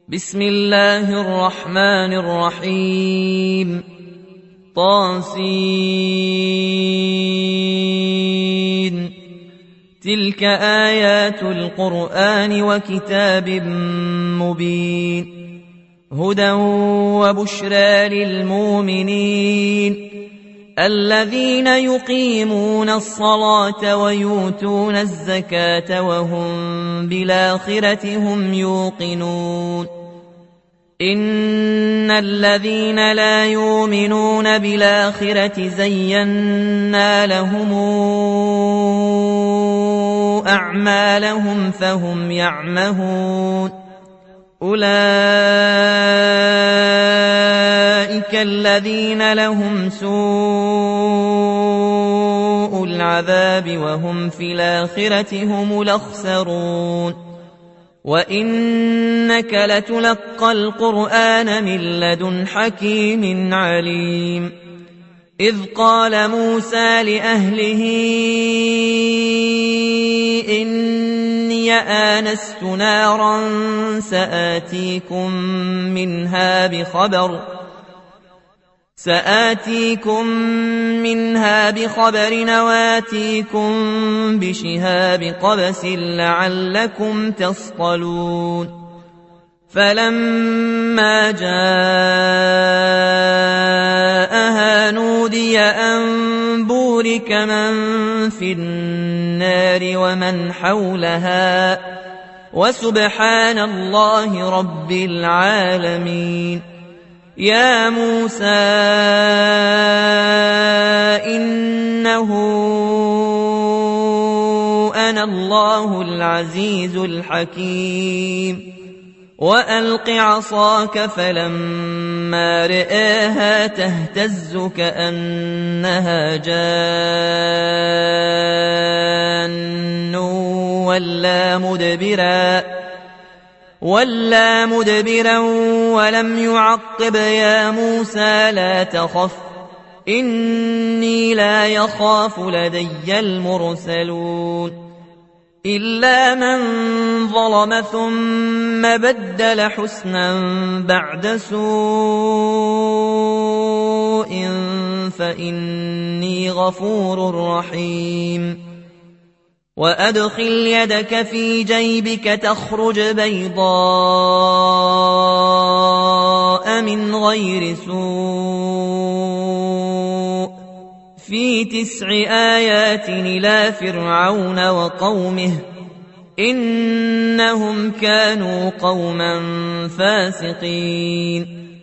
بسم الله الرحمن الرحيم طاسين تلك آيات القرآن وكتاب مبين هدى وبشرى للمؤمنين الذين يقيمون الصلاة ويؤتون الزكاة وهم بالآخرة هم يوقنون إن الذين لا يؤمنون بالآخرة زينا لهم أعمالهم فهم يعمهون أولئك الذين لهم سوء العذاب وهم في الآخرة هم الأخسرون وإنك لتلقى القرآن من لدن حكيم عليم إذ قال موسى لأهله إني آنست نارا سآتيكم منها بخبر وآتيكم بشهاب قبس لعلكم تصطلون فلما جاءها نودي أن بورك من في النار ومن حولها وسبحان الله رب العالمين يا موسى إنه أنا الله العزيز الحكيم وألق عصاك فلما رآها تهتز كأنها جان ولا مدبرا ولم يعقب يا موسى لا تخف إني لا يخاف لدي المرسلون إلا من ظلم ثم بدل حسنا بعد سوء فإني غفور رحيم وأدخل يدك في جيبك تخرج بيضاء من غير سوء في 9 آيات إلى فرعون وقومه إنهم كانوا قوما فاسقين